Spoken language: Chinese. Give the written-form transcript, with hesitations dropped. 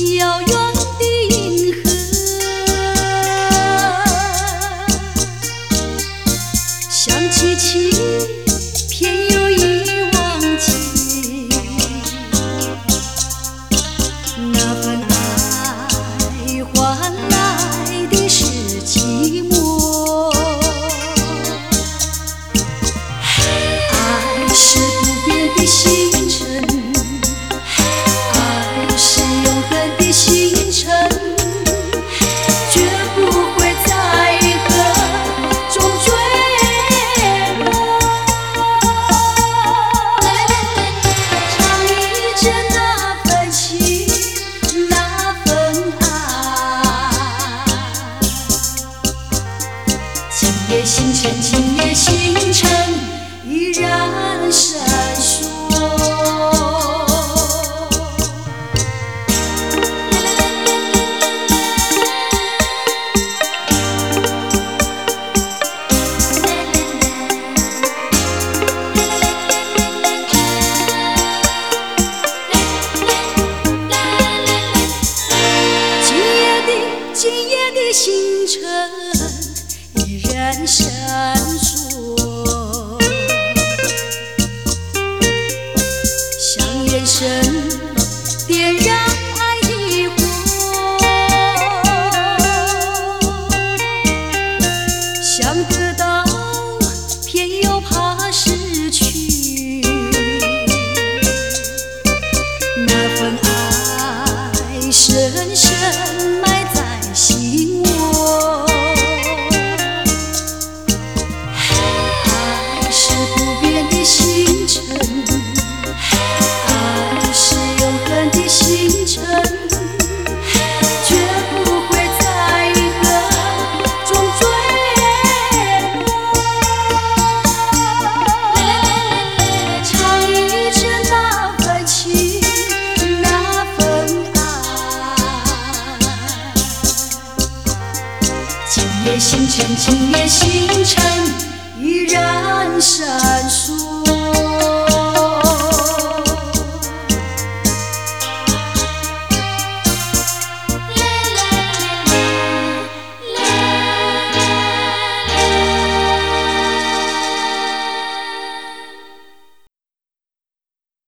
遥远的银河，想起情，偏又已忘记那份爱换来的是寂寞。爱是不变的星辰，爱是永恒的星辰，绝不会在河中坠落。唱一着那份情，那份爱。今夜星辰，今夜星辰，依然闪烁。今夜的星辰依然闪烁，像眼神点燃爱的火，想得到偏又怕失去，那份爱深深埋在心窝。爱是不变的星辰，爱是永恒的星辰，绝不会在河中坠落。唱一着那份情，那份爱。今夜星辰，今夜星辰，依然闪